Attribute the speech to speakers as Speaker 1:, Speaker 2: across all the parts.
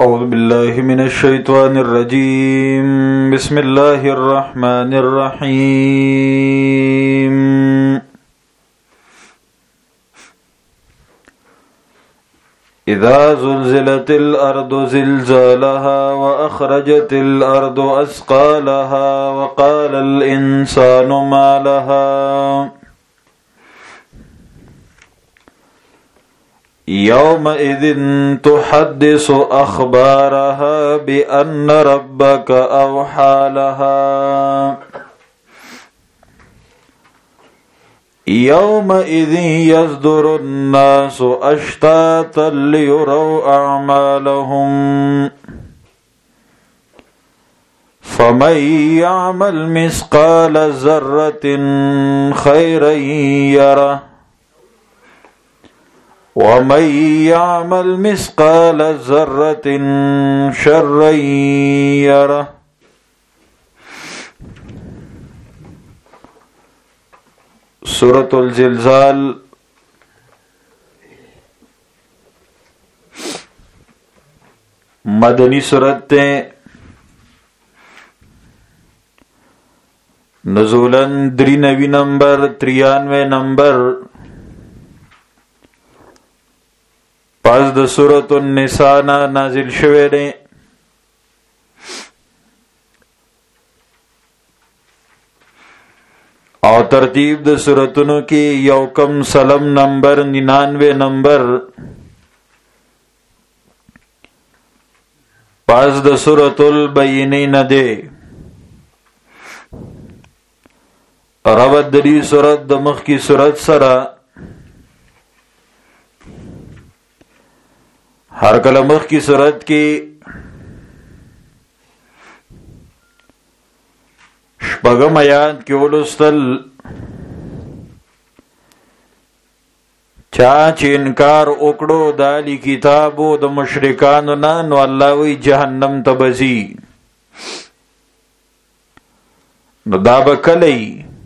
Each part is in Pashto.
Speaker 1: أعوذ بالله من الشيطان الرجيم بسم الله الرحمن الرحيم إذا زلزلت الأرض زلزالها وأخرجت الأرض أثقالها وقال الإنسان ما لها يومئذ تحدث أخبارها بأن ربك أوحى لها يومئذ يصدر الناس أشتاتا ليروا أعمالهم فمن يعمل مثقال ذرة خيرا يره ومن يعمل مثقال ذرة شرا يره. سورة الزلزال مدنی سورت ہے، نزولاً 93 نمبر 93 نمبر پس د سورۃ النساء نازل شوه دی. او ترتیب د سورتونو کې یو کم سلم نمبر 99 نمبر پس د سورۃ البینہ دی. ربط د دې سورۃ د مخ کی سورۃ سره ہر کله مخ کی صورت کې شپږم آیات کې ولوستل چا چې انکار وکړو د علی کتابو د مشرکانو نه، نو الله وی جهنم ته بزي. نو دا به کلی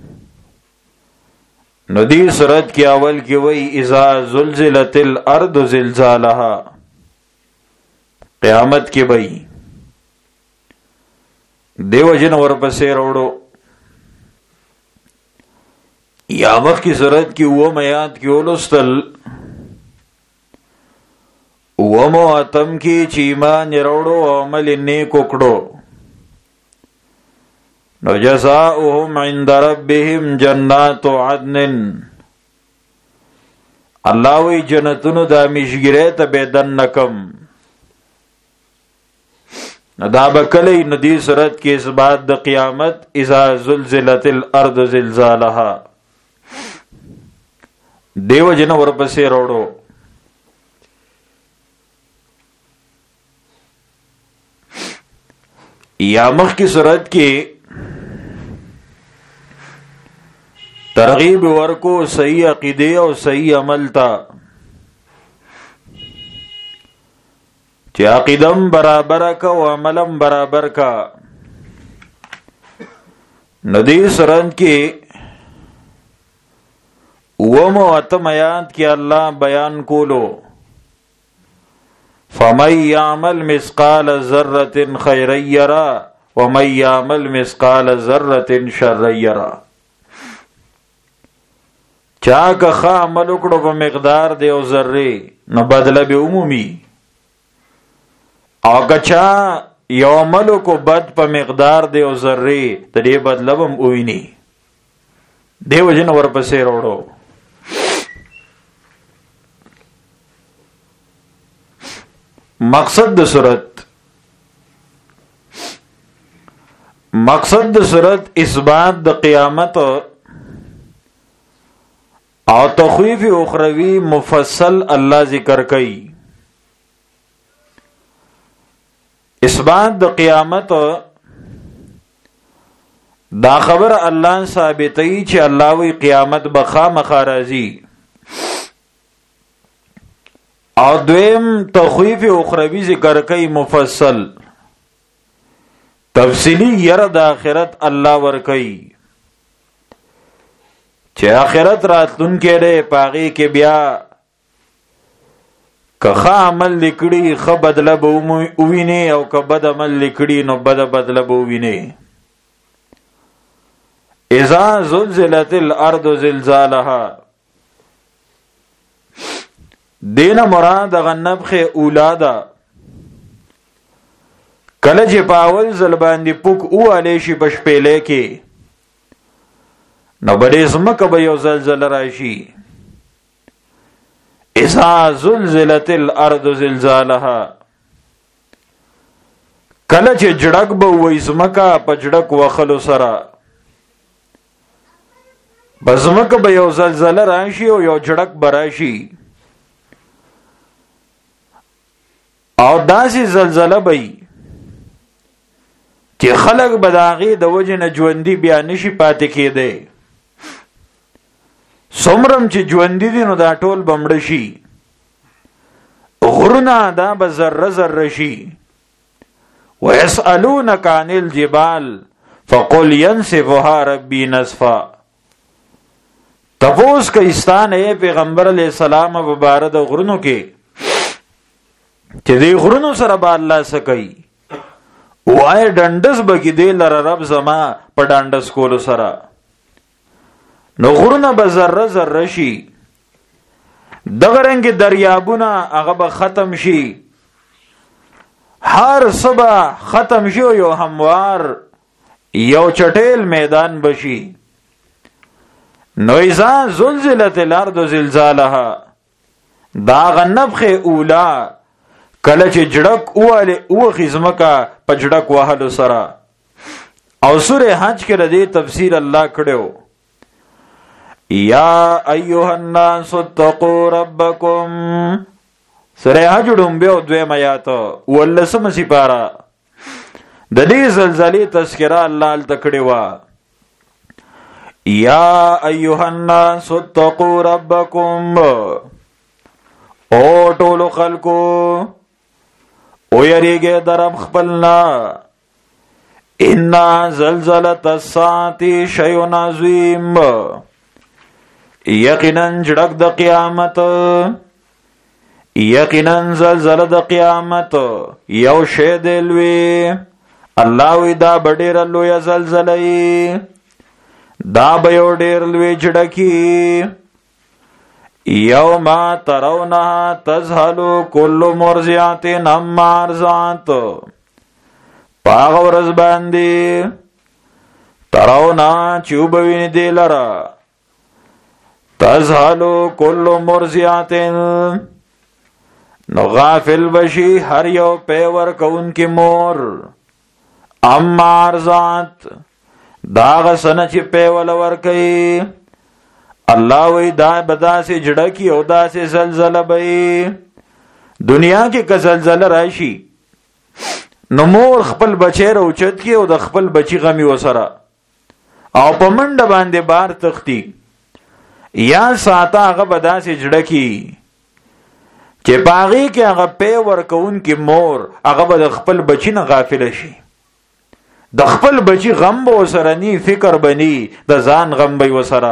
Speaker 1: نو دې صورت کې اول کې وی اذا زلزلت الارض زلزالها، قیامت کې بھئی دیو جن ورپسې روړو. یا مخ کی صورت کی وہ میات کی اولستل ومو اتم کی چیمان روړو عمل نیک وکړو، نو جزاؤهم عند ربهم جنات عدن، الله وی جنتونو د میشګری ته بدن نکم. دا بکلی ندی صورت کی اثبات د قیامت اذا زلزلت الارض زلزالها دیو جن ورپسې روړو. یا مخ کی صورت کی ترغیب ورکو صحیح عقیدے او صحیح عمل تا، چې عقیدم برابر کا و عملم برابر کا. ندی سرن کی ومو اتم آیات کی اللہ بیان کولو فَمَن يَعْمَلْ مِثْقَالَ ذَرَّةٍ خَيْرًا يَرَهُ وَمَن يَعْمَلْ مِثْقَالَ ذَرَّةٍ شَرًّا يَرَهُ. چا که ښه عمل وکړو په مقدار د یو ذرې، نو بدله به عمومي، او کچا یو عملو کو بد په مقدار د یو ذرې ته دې بدله به وویني. دیو جن ورپسې روړو. مقصد د صورت اثبات د قیامت او تخویف اخروی مفصل اللہ ذکر کئی. اثبات د قیامت دا خبر اللہ ثابتی چې اللہ وی قیامت بخامخا راځي، او دویم تخویف اخروی ذکر کئی مفصل تفصیلی یر د آخرت اللہ ورکئی، چې آخرت راتلون کې ده پاغي کې بیا که ښه عمل لیکړي ښه بدله به وویني او که بد عمل لیکړي نو بد بدله به وویني. اذا زلزلت الارض زلزالها دین مراد غنبخ اولادا کله چې پاول زل باندې پوک اواله شي بشپېلې کې نو بلې زمکه به یو زلزله راشي. اذا زلزلت الارض زلزالها کله چې جړک به وې زمکه په جړک وخلو سره بزمکه به یو زلزله راشي او یو جړک براشي او داسې زلزله به چې خلق بداغي د وجه نه ژوندۍ بیا نشي پاتې کېده. څومره چې ژوندۍ دي نو دا ټول بمړ شي. غرونه دا به ذره ذره شي. ويسألونك عن الجبال فقل ينسفها ربي نسفا. تپوس کایستان اے پیغمبر علیہ السلام مبارک غرونو کې چې دې غرونو سره به الله سکی وای ډندس بګی دې لره رب زما په ډندس کولو سره نو غرونه به ذره ذره شي. دغه رنګ دریابونه هغه به ختم شي. هر صبح ختم شي یو هموار یو چټیل میدان بشي. نو اذا زلزلت الارض زلزالها دا غنبخ اولا کله چې جړک اواله او خزمکا په جړک وهلو سره. او سوره حج کې ردی تفسیر الله کړو یا ایها الناس اتقوا ربکم. سوره حج ډومبه او دویم آیات ولسم سپارا د دې زلزلې تذکرہ الله ال تکړه وا یا ایها الناس اتقوا ربکم او ټول خلقو او یریږي درم خپلنا ان زلزلۃ الساعه شیء عظیم. یقینا جړک د قیامت یقینا زلزلہ د قیامت یو شی دی لوی. الله وی دا ډېر لوی زلزلہ دا به یو ډېر لوی جړکی. یوم ترونها تذهل كل مرضعة عما ارضعت. پاغ ورځ باندې ترونا چوبوین دی لرا تذهل كل مرضعة نو غافل بشي هر یو پیور کون کی مور اما ارضعت داغ سن چې پیول ور کوي. الله وی دا بداسه جړکی او داسه زلزلہ به دنیا کې که زلزلہ راشي نو مور خپل بچی راوچت کی او د خپل بچی غمی وسره او په منډه باندې بار تختی یا ساته هغه بداسه جړکی چې باغی کې هغه پی ورکون کې مور هغه به د خپل بچی نه غافل شي. د خپل بچی غم به وسره نی فکر بنی د ځان غم به وسره.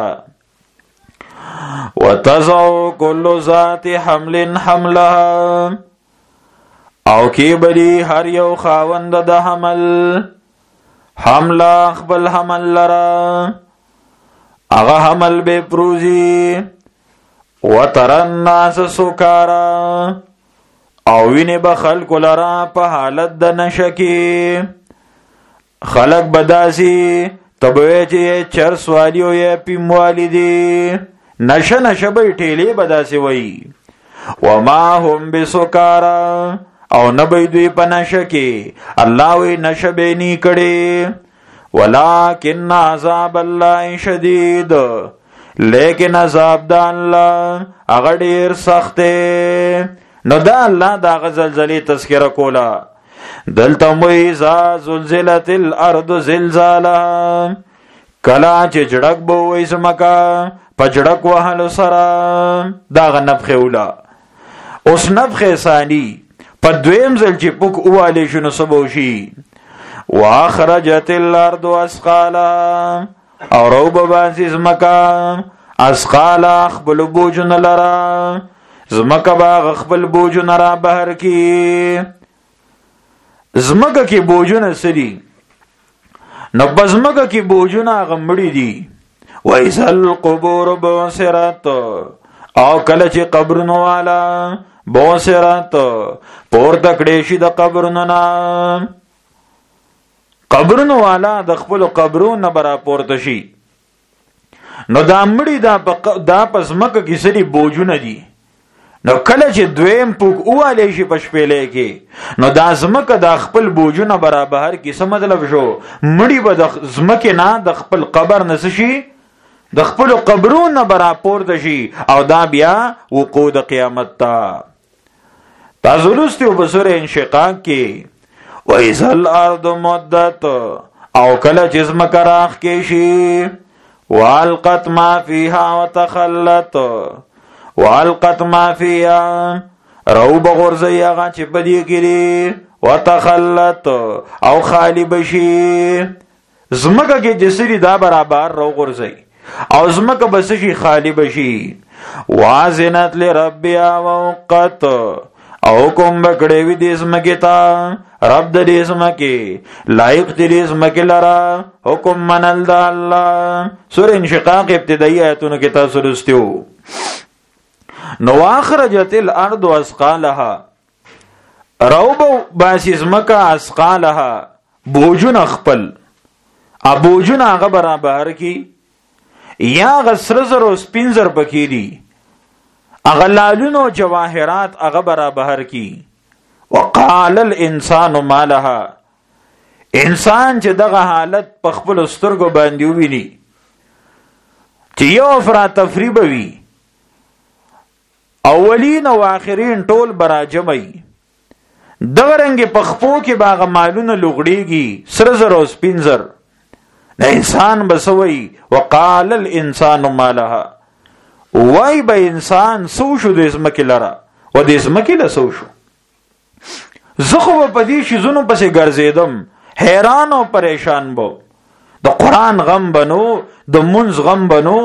Speaker 1: وتزع كل ذات حمل حملها او کی بری هر یو خاوند د حمل حمل خپل حمل لرا هغه حمل به پروزی. وتر الناس سکارا او وینه به خلق لرا په حالت د نشکی. خلق بداسي تبوی چې چرس والیو یې پیموالی دی نشه نشه به ټیلی بداسي وای وما هم بسکارا او نبی دوی په نشه کې. الله وی نشه به نی کړي ولکن عذاب الله شدید لیکن عذاب د الله هغه ډیر سخت دی. نو دا الله دا زلزلې تذکرہ کولا دلته وی ذا زلزلت الارض زلزالها کلا چې جړک به وای سمکا پجړک وهلو سره دا غنفخ اولا. اوس نفخ ثانی په دویم ځل چې پوک اواله شنو سبوشي واخرجت الارض اسقالها او روب باسي سمکا اسقالا خپل بوجن لرا زمکه با خپل بوجونه را بهر کی. زمکه کې بوجونه سری نو بزمکه کې بوجونه غمړي دي. وایسل قبور بوسرات او کله چې قبرونو والا بوسرات پورته کړي شي د قبرونو نه، قبرونو والا د خپل قبرونو برا پورته شي. نو دا مړي دا پزمکه کې سری بوجونه دي. نو کله چې دویم پوک اوالی شي پشپیلې کې نو دا زمکه د خپل بوجونه برابر کې څه مطلب شو؟ مړي به د زمکه نه د خپل قبر نه شي د خپل قبرونو برابر د شي او دا بیا وقوع د قیامت تا. تاسو لوستو په سورې انشقاق کې وَإِذَا الْأَرْضُ مُدَّتْ او کله چې زمکه راخ کې شي وَأَلْقَتْ مَا فِيهَا وَتَخَلَّتْ والقت ما فيها رو بغرزي هغه چې بدی کړي وتخلت او خالی بشي. زمکه کې جسری دا برابر رو غرزي او زمکه بس شي خالی بشي. وازنت لربها ووقت او کوم بکړې وي د زمکه تا رب د دې زمکه لایق دې زمکه لرا حکم منل د الله. سورۃ انشقاق ابتدایي آیتونو کې تاسو لوستیو. نو اخرجت الارض اسقالها روب باسی زمکا اسقالها بوجون خپل ابوجون هغه برابر کی یا غسر زر او سپینزر پکې دي هغه لالونو جواهرات هغه برابر کی. وقال الانسان ما لها انسان چې دغه حالت په خپل سترګو باندې وویني چې یو افراط تفریب وي اولین او آخرین ټول برا جمعي دغه رنګ په خپو کې باغ مالونه لغړيږي سر زر او سپینزر. نه انسان بسوي وقال الانسان ما لها وای به انسان سو شو د اسمکه لرا و د اسمکه له سو شو. زخه په دې شیزونو پسې ګرځیدم حیران او پریشان بو. د قران غم بنو د منز غم بنو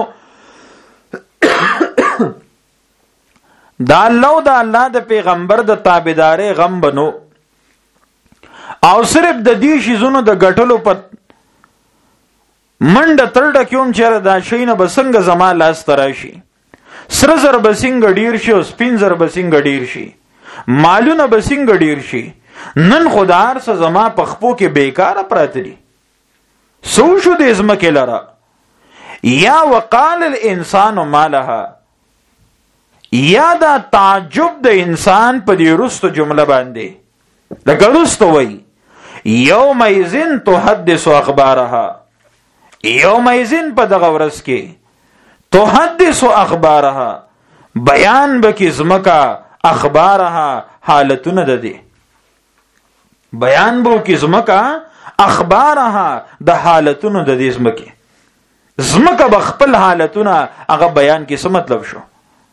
Speaker 1: دا الله د پیغمبر د تابعداري غم بنو او صرف د دې شیزونو د غټلو په منډه ترډه کوم چیرې دا شینه بسنګ زما لاس تراشي. سر زر بسنګ ډیر شي او سپین زر بسنګ ډیر شي مالونه بسنګ ډیر شي. نن خدار څه زما په خپو کې بیکاره پراته دي. سو شو د ازمکه لرا یا وقال الانسان ما لها یا دا تعجب د انسان په دې رستو جمله باندې لکه رستو وای یومئذ تحدث اخبارها یومئذ په دغه ورځ کې تحدث اخبارها بیان بکی زمکا اخبارها حالتونه ده دي بیان بو کی زمکا اخبارها د حالتونه د دې زمکه بخپل حالتونه هغه بیان کی څه مطلب شو؟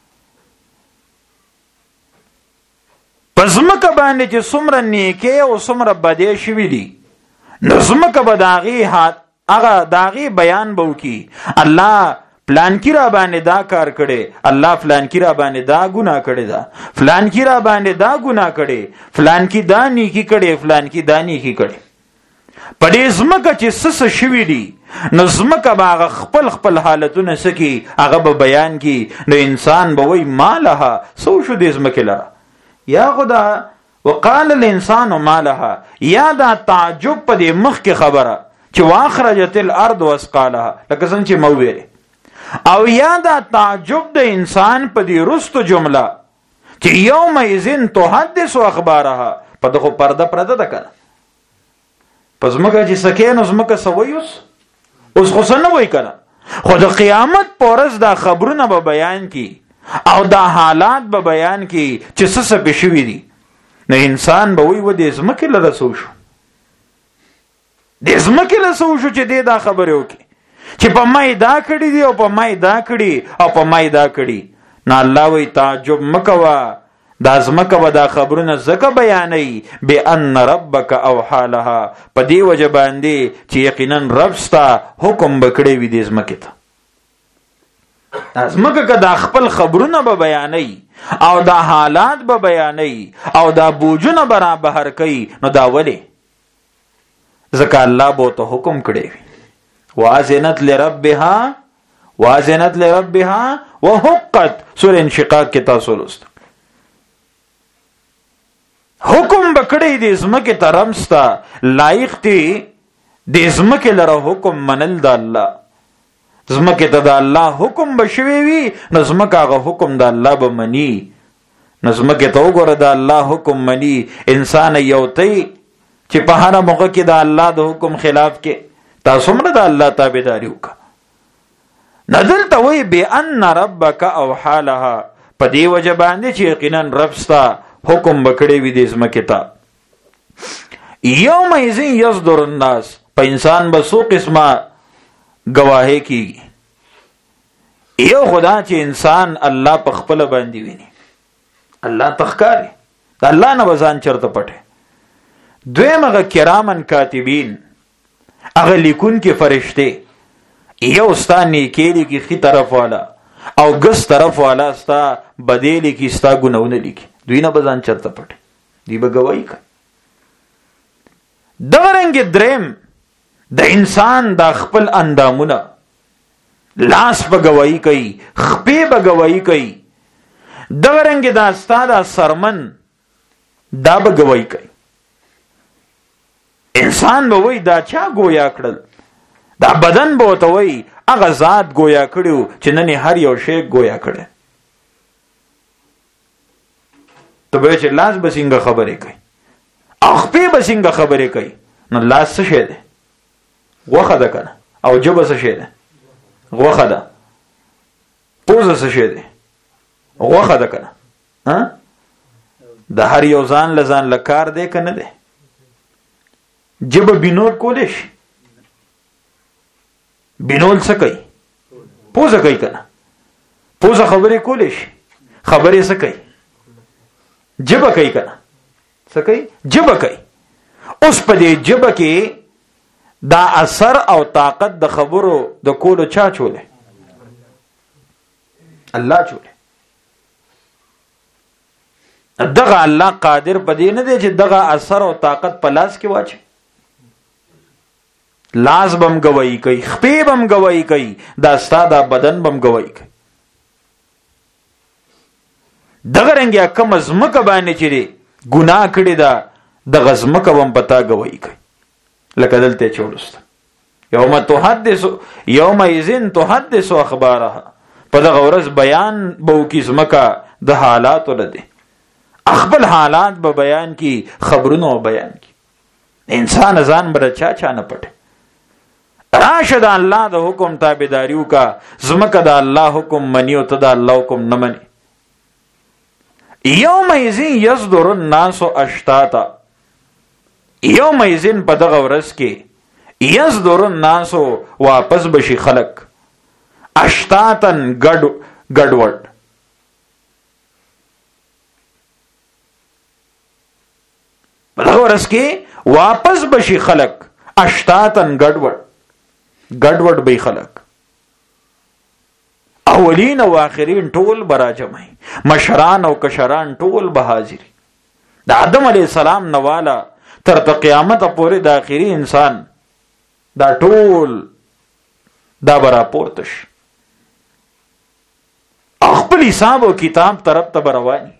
Speaker 1: پزمکه باندې چې څومره نیکه او څومره بدې شوي دي نو زمکه به داغي هغه داغي بیان بو کی الله فلان کی را باندې دا کار کړي الله فلان کی را باندې دا ګناه کړي دا فلان کی را باندې دا ګناه کړي فلان کی دا نیکی کړي فلان کی دا نیکی کړي. پدې زمکه چې سس شوي دي نو زمکه باغ خپل حالتونه سکی هغه به بیان کی. نو انسان به وای مالها سو شو دې زمکه لرا یا خدا وقال الانسان ما لها یا دا تعجب په دې مخ کې خبره چې واخرجت الارض واسقالها لکه څنګه چې مو ویل او یا دا تعجب د انسان په دې رستو جمله چې یومئذ تحدث اخبارها په دغه پرده ده کنه پس مکه چې سکین اوس مکه سویوس اوس خو څنګه وای کنه خو د قیامت پورز دا خبرونه به بیان کی او دا حالات به بیان کی چې څه څه بشوي دي. نو انسان به وی و دې زمکه له رسو شو دې زمکه له سو شو چې دې دا خبره وکي چې په مای دا کړی دی او په مای دا کړی او په مای دا کړی. نه الله وی تعجب مکوا دا زمکه به دا خبرونه زکه بیانای بان ربک او حالها په دې وجه باندې چې یقینا رب ستا حکم بکړی وي دې زمکه ته. زمکه که دا خپل خبرونه به بیانای او دا حالات به بیانوي او دا بوجونه به بهر کوي، نو دا ولې؟ ځکه الله به ته حکم کړی وي وازنت لربها وحقت. سورة انشقاق کې تاسو لوست حکم بکړی د ځمکې ته رمستا لایق دی د ځمکې لره حکم منل د الله. ځمکې ته د الله حکم بشوي وي نو ځمکه هغه حکم د الله به مني. نو ځمکې ته وګوره د الله حکم مني. انسان یو تی چې په هر موقع کې د الله د حکم خلاف کې تاسو مړه د الله تابعداري وکړه. ندلته وی بأن ربک اوحى لها، په دې وجه باندې چې یقینا رب ستا حکم بکړی وي د ځمکې ته. یومئذ یصدر الناس، په انسان به څو قسمه گواهی کیږي. یو خدا چې انسان الله په خپل باندې ویني، الله تخکاری د الله نه وزن چرته پټه. دویم هغه کرامن کاتبین، هغه لیکون کې فرشته، یو ستا نیکی لیکي خي طرف والا او ګس طرف والا ستا بدی لیکي ستا ګناونه لیکي، دوی نه وزن چرته پټه، دی به گواہی کوي. دغه رنګ دریم د انسان د خپل اندامونه، لاس به گواہی کوي، خپې به گواہی کوي. دغه رنګ د استاد سرمن دا به گواہی کوي. انسان به وای دا چا گویا کړل، دا بدن به وته وای هغه ذات گویا کړو چې نن هر یو شی گویا کړي. ته به چې لاس به څنګه خبرې کوي، خپې به څنګه خبرې کوي. نو لاس څه شی دی؟ غوښه ده کنه. او جبه څه شی ده؟ غوښه ده. پوزه څه شی ده؟ غوښه ده کنه. د هر یو ځان لزان لکار دی کنه ده. جبه بینور کولې شي. بینول څه کوي؟ پوزه کوي کنه. پوزه خبرې کولې شي. خبرې څه کوي؟ جبه کوي کنه. څه کوي؟ جبه کوي. اوس په دې جبه کې دا اثر او طاقت د خبرو د کولو چا چولې؟ الله چولې. دغه الله قادر پدې نه دی چې دغه اثر او طاقت په لاس کې واچي. لاس بم گواہی کوي، خپې بم گواہی کوي، دا ستاد بدن بم گواہی کوي. دغه رنګه کوم زمکه باندې چې ګناه کړی دا د غزمکه بم پتا گواہی کوي. لکه دلته چولست یومئذ تحدث اخبارها، په دغه ورځ بیان به وکي زمکه د حالات ولده، خپل حالات به بیان کی، خبرونه بیان کی. انسان ځان بر چا نه پټه. راشد الله د حکم تابعداریو کا، زمکه د الله حکم منی او ته د الله حکم نه منی. یومئذ یصدر الناس اشتاتا، یومئذ په دغه ورځ کې یصدر الناس واپس بشي خلق اشتاتن ګډوډ. په دغه ورځ کې واپس بشي خلق اشتاتن ګډوډ به خلق. اولین او آخرین ټول براجمای، مشران او کشران ټول به حاضر. د آدم علی السلام نواله تر قیامت پورې د آخري انسان دا ټول دا برا پورتش خپل حساب او کتاب طرف ته رواني.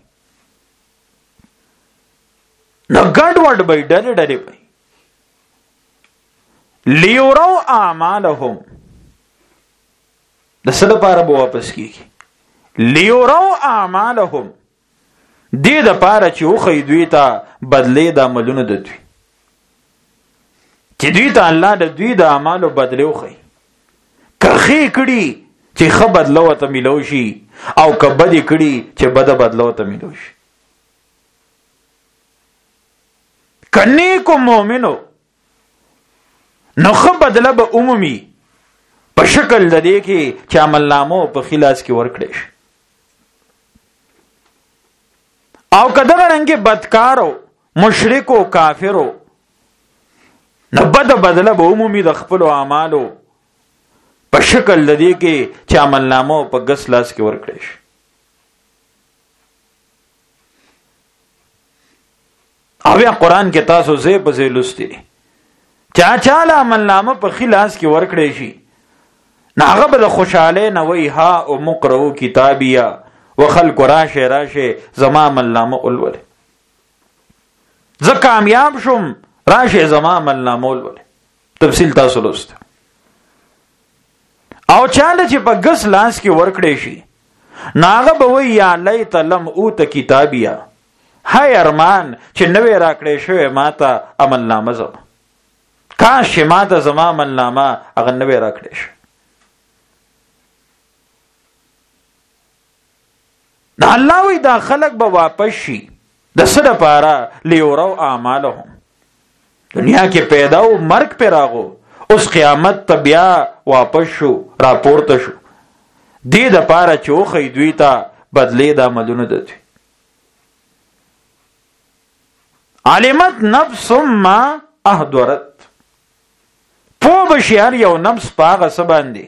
Speaker 1: نو ګډوډ به ډلې به لیورو اعمالهم، د څه لپاره به واپس کیږي؟ لیورو اعمالهم، دې د پاره چې وخی دوی ته بدلې د عملونو د دوی، چې دوی ته الله د دوی د اعمالو بدلې وخی. کخې کړي چې ښه بدله ورته میلو شي، او که بدې کړي چې بده بدله ورته میلو شي. که نیکو مؤمنو نو ښه بدله به عمومي په شکل د دې کې چې عملنامو په خلاص کې ورکړي شي. او که دغه رنګې بدکارو مشرکو کافرو نو بده بدله به عمومي د خپلو اعمالو په شکل د دې کې چې عملنامو په ګس لاس کې ورکړي شي. او بیا قران کې تاسو زه په زه لستی چا چاله عمل نامه په خلاص کې ورکړې شي ناغه به د خوشاله نه وای ها او مقرؤ کتابیا وخلق راشه زما عمل نامه اولول زه کامیاب شم راشه زما عمل نامه اولول تفصیل تاسو لست او چاله چې په ګس لاس کې ورکړې شي ناغه به وای یا لیت لم اوت کتابیا هاي ارمان چې نوې راکړې شوی ماته عمل نامه زما کاش ماته زما عمل نامه هغه نوې راکړې شوی نه الله وی دا خلق به واپس شي د څه لپاره لیورو اعمالهم دنیا کې پیدا او مرګ پر راغو اوس قیامت ته بیا واپس شو راپورته شو دې د پاره چوخې دوی ته بدلې د عملونو دي علمت نفس ما احضرت په بشیار یو نفس پاغه سباندي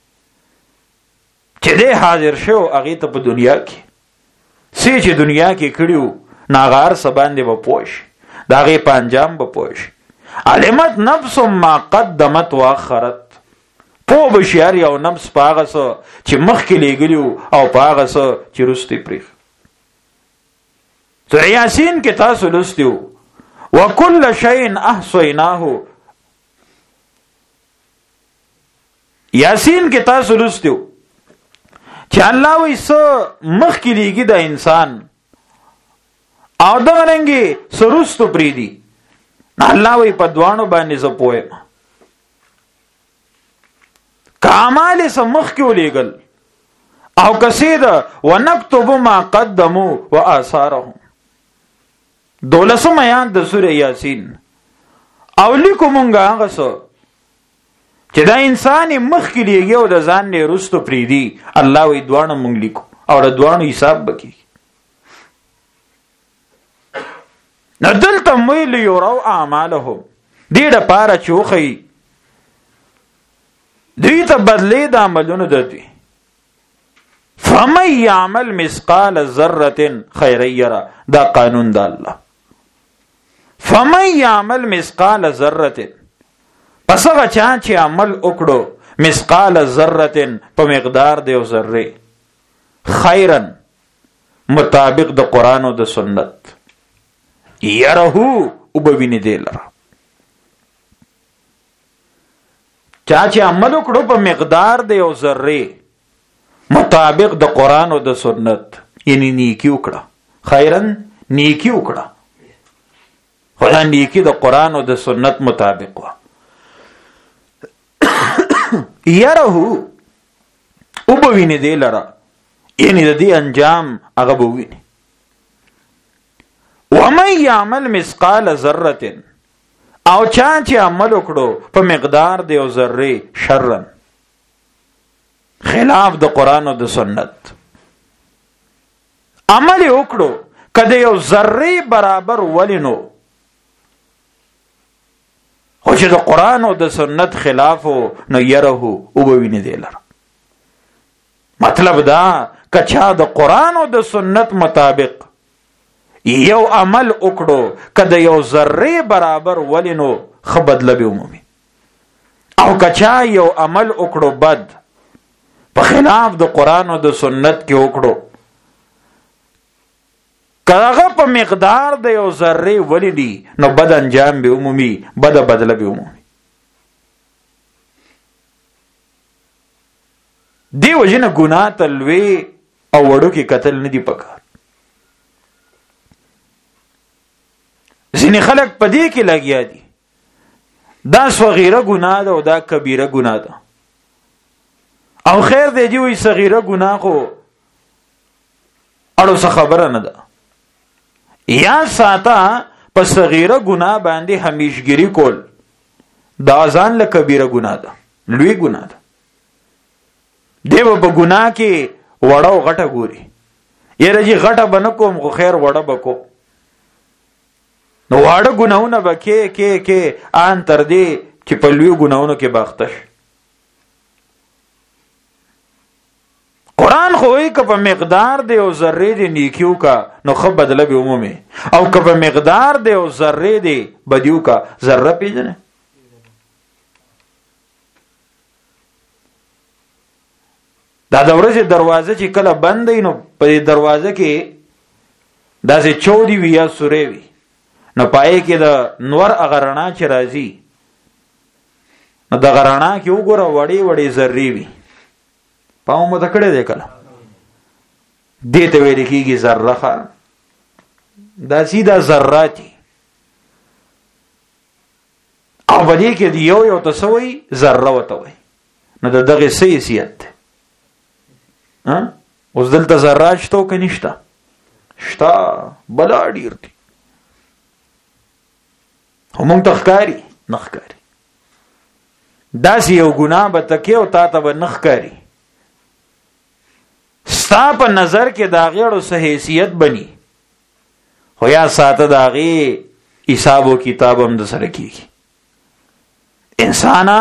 Speaker 1: چې دې حاضر شو هغه ته په دنیا کې سی چې دنیا کې کړیو ناغار سباندي به پوښ داغه پنجام به پوښ علمت نفس ما قدمت واخرت په بشیار یو نفس پاغه سو چې مخ کې لګلیو او پاغه سو چې رستي پریخ سورہ یاسین کې تاسو لستیو وکل شیء احصیناه یاسین کې تاسو لستیو چې الله وایي سو مخ کې لګي د انسان او دا رنګي سرستو پریدي الله وایي په دوانو باندې زه پوهم کامل سمخ کې ولېګل او کسید ونكتب ما قدموا واثارهم دولسم آیات د سورہ یاسین او لیکو مونږه هغه څه چې دا انسان مخ کې لګي او د ځان نه رستو پریدي الله وی دوانه مونږ لیکو او د دوانو حساب بکی ندلته ویل یورو اعمالهم دې د پاره چوخی دوی ته بدلې د عملونو دي فمن يعمل مثقال ذره خيرا يرى دا قانون د الله فمن يعمل مثقال ذره پس هغه چا چې عمل وکړو مثقال ذره په مقدار د یو ذره خیرا مطابق د قران او د سنت يرهو او بوینه دی لره چا چې عمل وکړو په مقدار د یو ذره مطابق د قران او د سنت یعنی نیکی وکړه خیرن نیکی وکړه خدای نیکی د قران او د سنت مطابق وا یرهو او بوینه دی لره یعنی د دې انجام هغه بوینه ومن يعمل مثقال ذره او چا چې عمل وکړو په مقدار د یو ذره شرن خلاف د قران او د سنت عمل وکړو کله یو ذره برابر ولینو خو چې د قران او د سنت خلاف نو يرهو او بوینه دی لره مطلب دا کچا د قران او د سنت مطابق یو عمل وکړو کله یو ذره برابر ولینو خو بدله به عمومي او کچا یو عمل وکړو بد په خلاف د قران او د سنت کې وکړو کله په مقدار د یو ذره ولینی نو بد انجام به عمومي بد بدله به عمومي دی وجنه ګناه تلوي او وړو کې قتل نه دی پکار ځینې خلک په دې کې لګیا دي دا صغیره ګناه ده او دا کبیره ګناه ده او خیر دی چې وي صغیره ګناه خو اړو څه خبره نه ده یا ساته په صغیره ګناه باندې همیشګری کول دا ځان له کبیره ګناه ده لوی ګناه ده دیو په ګناه کې وړو غټه ګوري یره چې غټه بنکوم خو خیر وړه بکو نو واړه ګناونه به کې ان تر دې چې په لوی ګناونو کې باختش قران خو وای که په مقدار دی او ذره دی نیکیو کا نو خو بدله به عمومي، او که په مقدار دی او ذره دی بدیو کا ذره پیژنه. دا د ورځې دروازه چې کله بند نو په دروازه کې داسې چودي وي یا سورې وي، نو پای کې د نور اغرنا چې راځي نو د غرنا کې وګوره وړي وړي ذرې وي. پاو مو تکړه دی کله دې ته ویل کېږي ذره. دا سیده ذراتي او باندې کې دی یو تسوي ذره وته وي. نو دغه حیثیت اوس دلته ذرات شته او کنيشته شتا بلا ډیر دي، همون تخکاری نخکاری داسی یو گناه به تکی او تا ته به نخکاری، ستا په نظر کې دا غیړو سه حیثیت بني، خو یا ساته دا غي حساب او کتاب هم د سره کیږي. انسانا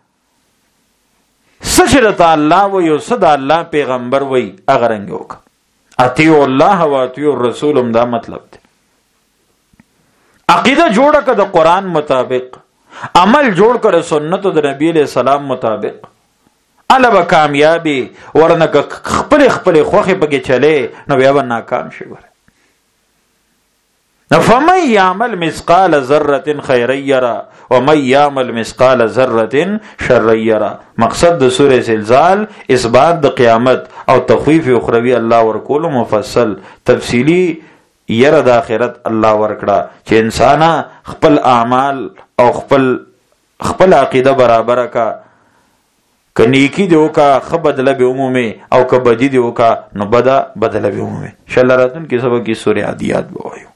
Speaker 1: سچ الله و یو صد الله پیغمبر وای اغرنګ وک اطیع الله و اطیع الرسول، هم دا مطلب دی. عقیده جوړه کړه د قران مطابق، عمل جوړ کړه سنت د نبی له سلام مطابق، البا کامیابی ورنه خپل خوخه پکې چلے نو بیا ناکام شي. فمن يعمل مثقال ذره خيرا يرى ومن يعمل مثقال ذره شرا يرى. مقصد د سوره زلزال اثبات د قیامت او تخویف اخروی الله ورکول مفصل تفصیلی یره د آخرت الله ورکړه چې انسان خپل اعمال او خپل عقیده برابر کا، کنیکی دیو کا خبدله به عمومي او کبدی دیو کا نو بدله به عمومي. ان شاء الله راتون کې سبق کی سوره عادیات به وایو.